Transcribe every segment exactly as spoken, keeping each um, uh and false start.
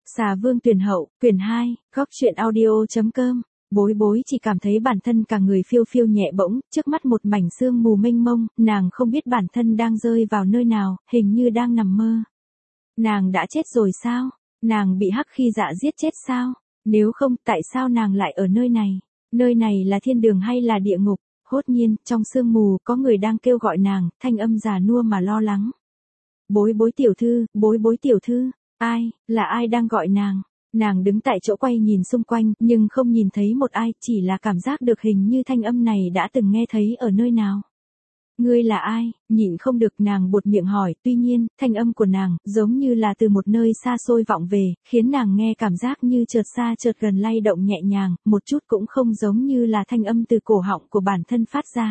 Xà Vương Tuyển Hậu, quyển hai, góc truyện audio.com. Bối bối chỉ cảm thấy bản thân cả người phiêu phiêu nhẹ bỗng, trước mắt một mảnh sương mù mênh mông, nàng không biết bản thân đang rơi vào nơi nào, hình như đang nằm mơ. Nàng đã chết rồi sao? Nàng bị Hắc Khi Dạ giết chết sao? Nếu không, tại sao nàng lại ở nơi này? Nơi này là thiên đường hay là địa ngục? Hốt nhiên, trong sương mù, có người đang kêu gọi nàng, thanh âm già nua mà lo lắng. Bối bối tiểu thư, bối bối tiểu thư, ai, là ai đang gọi nàng? Nàng đứng tại chỗ quay nhìn xung quanh, nhưng không nhìn thấy một ai, chỉ là cảm giác được hình như thanh âm này đã từng nghe thấy ở nơi nào. Ngươi là ai? Nhịn không được nàng buột miệng hỏi, tuy nhiên, thanh âm của nàng, giống như là từ một nơi xa xôi vọng về, khiến nàng nghe cảm giác như chợt xa chợt gần lay động nhẹ nhàng, một chút cũng không giống như là thanh âm từ cổ họng của bản thân phát ra.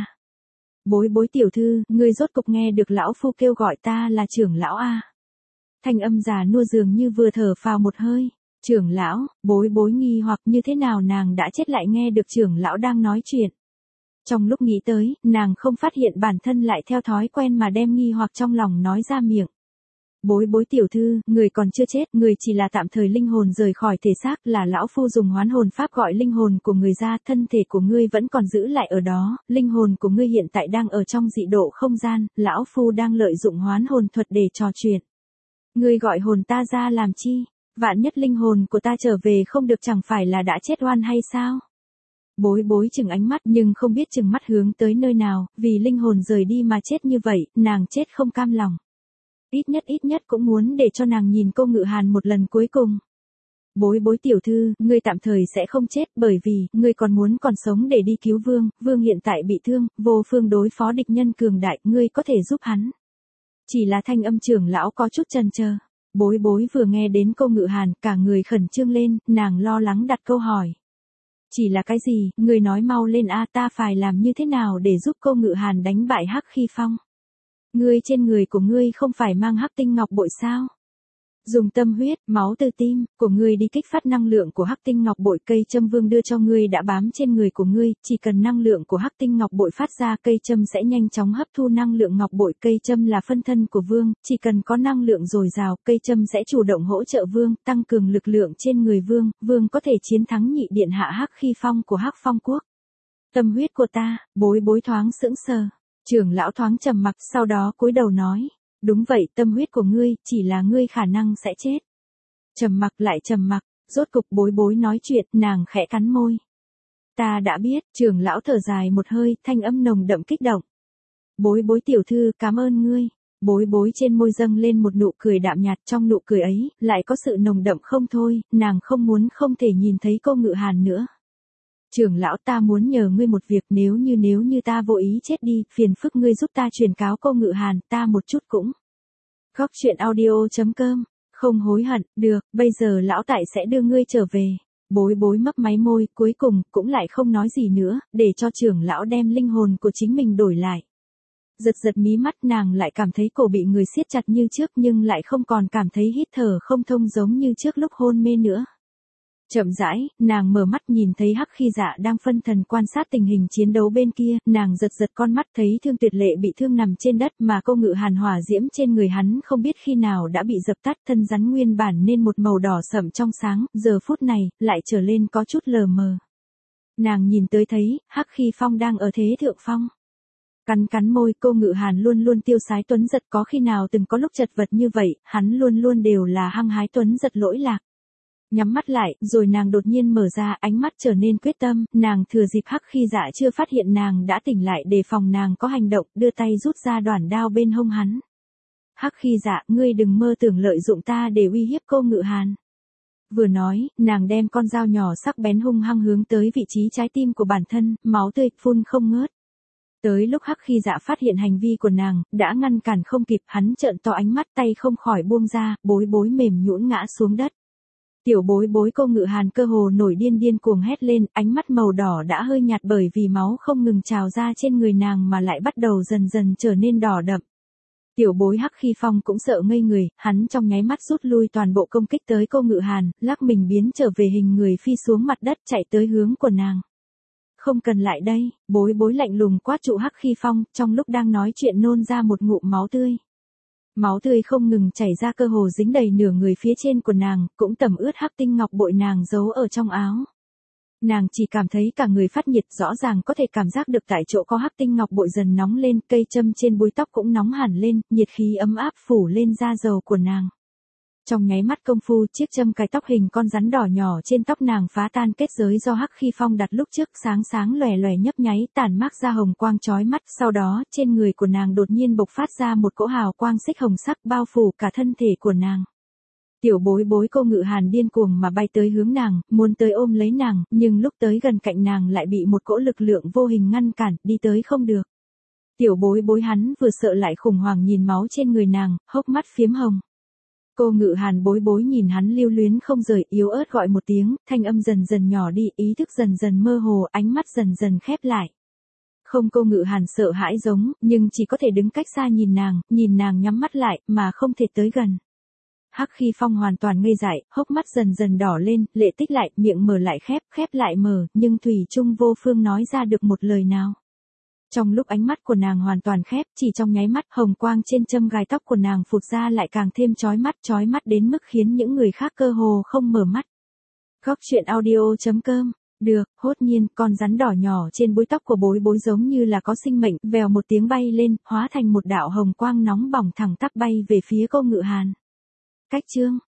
Bối bối tiểu thư, ngươi rốt cục nghe được lão phu kêu gọi ta là trưởng lão a. Thanh âm già nua dường như vừa thở phào một hơi. Trưởng lão, bối bối nghi hoặc như thế nào nàng đã chết lại nghe được trưởng lão đang nói chuyện. Trong lúc nghĩ tới, nàng không phát hiện bản thân lại theo thói quen mà đem nghi hoặc trong lòng nói ra miệng. Bối bối tiểu thư, người còn chưa chết, người chỉ là tạm thời linh hồn rời khỏi thể xác, là lão phu dùng hoán hồn pháp gọi linh hồn của người ra, thân thể của ngươi vẫn còn giữ lại ở đó, linh hồn của ngươi hiện tại đang ở trong dị độ không gian, lão phu đang lợi dụng hoán hồn thuật để trò chuyện. Ngươi gọi hồn ta ra làm chi? Vạn nhất linh hồn của ta trở về không được chẳng phải là đã chết oan hay sao? Bối bối chừng ánh mắt nhưng không biết chừng mắt hướng tới nơi nào, vì linh hồn rời đi mà chết như vậy, nàng chết không cam lòng. Ít nhất ít nhất cũng muốn để cho nàng nhìn cô Ngự Hàn một lần cuối cùng. Bối bối tiểu thư, ngươi tạm thời sẽ không chết bởi vì, ngươi còn muốn còn sống để đi cứu vương, vương hiện tại bị thương, vô phương đối phó địch nhân cường đại, ngươi có thể giúp hắn. Chỉ là thanh âm trưởng lão có chút chần chờ. Bối bối vừa nghe đến cô Ngự Hàn, cả người khẩn trương lên, nàng lo lắng đặt câu hỏi. Chỉ là cái gì, người nói mau lên a, ta phải làm như thế nào để giúp cô Ngự Hàn đánh bại Hắc Khi Phong? Ngươi trên người của ngươi không phải mang Hắc Tinh Ngọc Bội sao? Dùng tâm huyết, máu từ tim của ngươi đi kích phát năng lượng của Hắc Tinh Ngọc Bội, cây châm vương đưa cho ngươi đã bám trên người của ngươi, chỉ cần năng lượng của Hắc Tinh Ngọc Bội phát ra, cây châm sẽ nhanh chóng hấp thu năng lượng ngọc bội, cây châm là phân thân của vương, chỉ cần có năng lượng dồi dào, cây châm sẽ chủ động hỗ trợ vương, tăng cường lực lượng trên người vương, vương có thể chiến thắng nhị điện hạ Hắc Khi Phong của Hắc Phong quốc. Tâm huyết của ta, bối bối thoáng sững sờ. Trưởng lão thoáng trầm mặc, sau đó cúi đầu nói. Đúng vậy, tâm huyết của ngươi, chỉ là ngươi khả năng sẽ chết. Trầm mặc lại trầm mặc, rốt cục bối bối nói chuyện, nàng khẽ cắn môi. Ta đã biết, trưởng lão thở dài một hơi, thanh âm nồng đậm kích động. Bối bối tiểu thư, cảm ơn ngươi. Bối bối trên môi dâng lên một nụ cười đạm nhạt, trong nụ cười ấy, lại có sự nồng đậm không thôi, nàng không muốn không thể nhìn thấy cô Ngự Hàn nữa. Trưởng lão, ta muốn nhờ ngươi một việc, nếu như nếu như ta vô ý chết đi, phiền phức ngươi giúp ta truyền cáo cô Ngự Hàn, ta một chút cũng. Góc truyện audio.com, không hối hận, được, bây giờ lão tại sẽ đưa ngươi trở về. Bối bối mấp máy môi, cuối cùng, cũng lại không nói gì nữa, để cho trưởng lão đem linh hồn của chính mình đổi lại. Giật giật mí mắt, nàng lại cảm thấy cổ bị người siết chặt như trước nhưng lại không còn cảm thấy hít thở không thông giống như trước lúc hôn mê nữa. Chậm rãi, nàng mở mắt nhìn thấy Hắc Khi Dạ đang phân thần quan sát tình hình chiến đấu bên kia, nàng giật giật con mắt thấy Thương Tuyệt Lệ bị thương nằm trên đất mà cô Ngự Hàn hỏa diễm trên người hắn không biết khi nào đã bị dập tắt, thân rắn nguyên bản nên một màu đỏ sẫm trong sáng, giờ phút này, lại trở lên có chút lờ mờ. Nàng nhìn tới thấy, Hắc Khi Phong đang ở thế thượng phong. Cắn cắn môi, cô Ngự Hàn luôn luôn tiêu sái tuấn giật, có khi nào từng có lúc chật vật như vậy, hắn luôn luôn đều là hăng hái tuấn giật lỗi lạc. Nhắm mắt lại, rồi nàng đột nhiên mở ra, ánh mắt trở nên quyết tâm, nàng thừa dịp Hắc Khi Dạ chưa phát hiện nàng đã tỉnh lại đề phòng nàng có hành động, đưa tay rút ra đoản đao bên hông hắn. Hắc Khi Dạ, ngươi đừng mơ tưởng lợi dụng ta để uy hiếp cô Ngự Hàn. Vừa nói, nàng đem con dao nhỏ sắc bén hung hăng hướng tới vị trí trái tim của bản thân, máu tươi phun không ngớt. Tới lúc Hắc Khi Dạ phát hiện hành vi của nàng, đã ngăn cản không kịp, hắn trợn to ánh mắt, tay không khỏi buông ra, bối bối mềm nhũn ngã xuống đất. Tiểu bối bối cô Ngự Hàn cơ hồ nổi điên điên cuồng hét lên, ánh mắt màu đỏ đã hơi nhạt bởi vì máu không ngừng trào ra trên người nàng mà lại bắt đầu dần dần trở nên đỏ đậm. Tiểu bối Hắc Khi Phong cũng sợ ngây người, hắn trong nháy mắt rút lui toàn bộ công kích tới cô Ngự Hàn, lắc mình biến trở về hình người phi xuống mặt đất chạy tới hướng của nàng. Không cần lại đây, bối bối lạnh lùng quát trụ Hắc Khi Phong, trong lúc đang nói chuyện nôn ra một ngụm máu tươi. Máu tươi không ngừng chảy ra cơ hồ dính đầy nửa người phía trên của nàng, cũng tẩm ướt hắc tinh ngọc bội nàng giấu ở trong áo. Nàng chỉ cảm thấy cả người phát nhiệt, rõ ràng có thể cảm giác được tại chỗ có hắc tinh ngọc bội dần nóng lên, cây châm trên búi tóc cũng nóng hẳn lên, nhiệt khí ấm áp phủ lên da dầu của nàng. Trong nháy mắt công phu, chiếc châm cài tóc hình con rắn đỏ nhỏ trên tóc nàng phá tan kết giới do hắc khí phong đặt lúc trước, sáng sáng lòe lòe nhấp nháy, tản mát ra hồng quang chói mắt, sau đó, trên người của nàng đột nhiên bộc phát ra một cỗ hào quang xích hồng sắc bao phủ cả thân thể của nàng. Tiểu bối bối Cô Ngự Hàn điên cuồng mà bay tới hướng nàng, muốn tới ôm lấy nàng, nhưng lúc tới gần cạnh nàng lại bị một cỗ lực lượng vô hình ngăn cản, đi tới không được. Tiểu bối bối hắn vừa sợ lại khủng hoảng nhìn máu trên người nàng, hốc mắt phiếm hồng. Cô Ngự Hàn bối bối nhìn hắn lưu luyến không rời, yếu ớt gọi một tiếng, thanh âm dần dần nhỏ đi, ý thức dần dần mơ hồ, ánh mắt dần dần khép lại. Không, Cô Ngự Hàn sợ hãi giống, nhưng chỉ có thể đứng cách xa nhìn nàng, nhìn nàng nhắm mắt lại, mà không thể tới gần. Hắc Khí Phong hoàn toàn ngây dại, hốc mắt dần dần đỏ lên, lệ tích lại, miệng mở lại khép, khép lại mở, nhưng thủy chung vô phương nói ra được một lời nào. Trong lúc ánh mắt của nàng hoàn toàn khép, chỉ trong nháy mắt, hồng quang trên châm gài tóc của nàng phụt ra lại càng thêm chói mắt, chói mắt đến mức khiến những người khác cơ hồ không mở mắt. Góc truyện audio chấm com. Được, hốt nhiên, con rắn đỏ nhỏ trên búi tóc của bối bối giống như là có sinh mệnh, vèo một tiếng bay lên, hóa thành một đạo hồng quang nóng bỏng thẳng tắp bay về phía Cô Ngự Hàn. Cách chương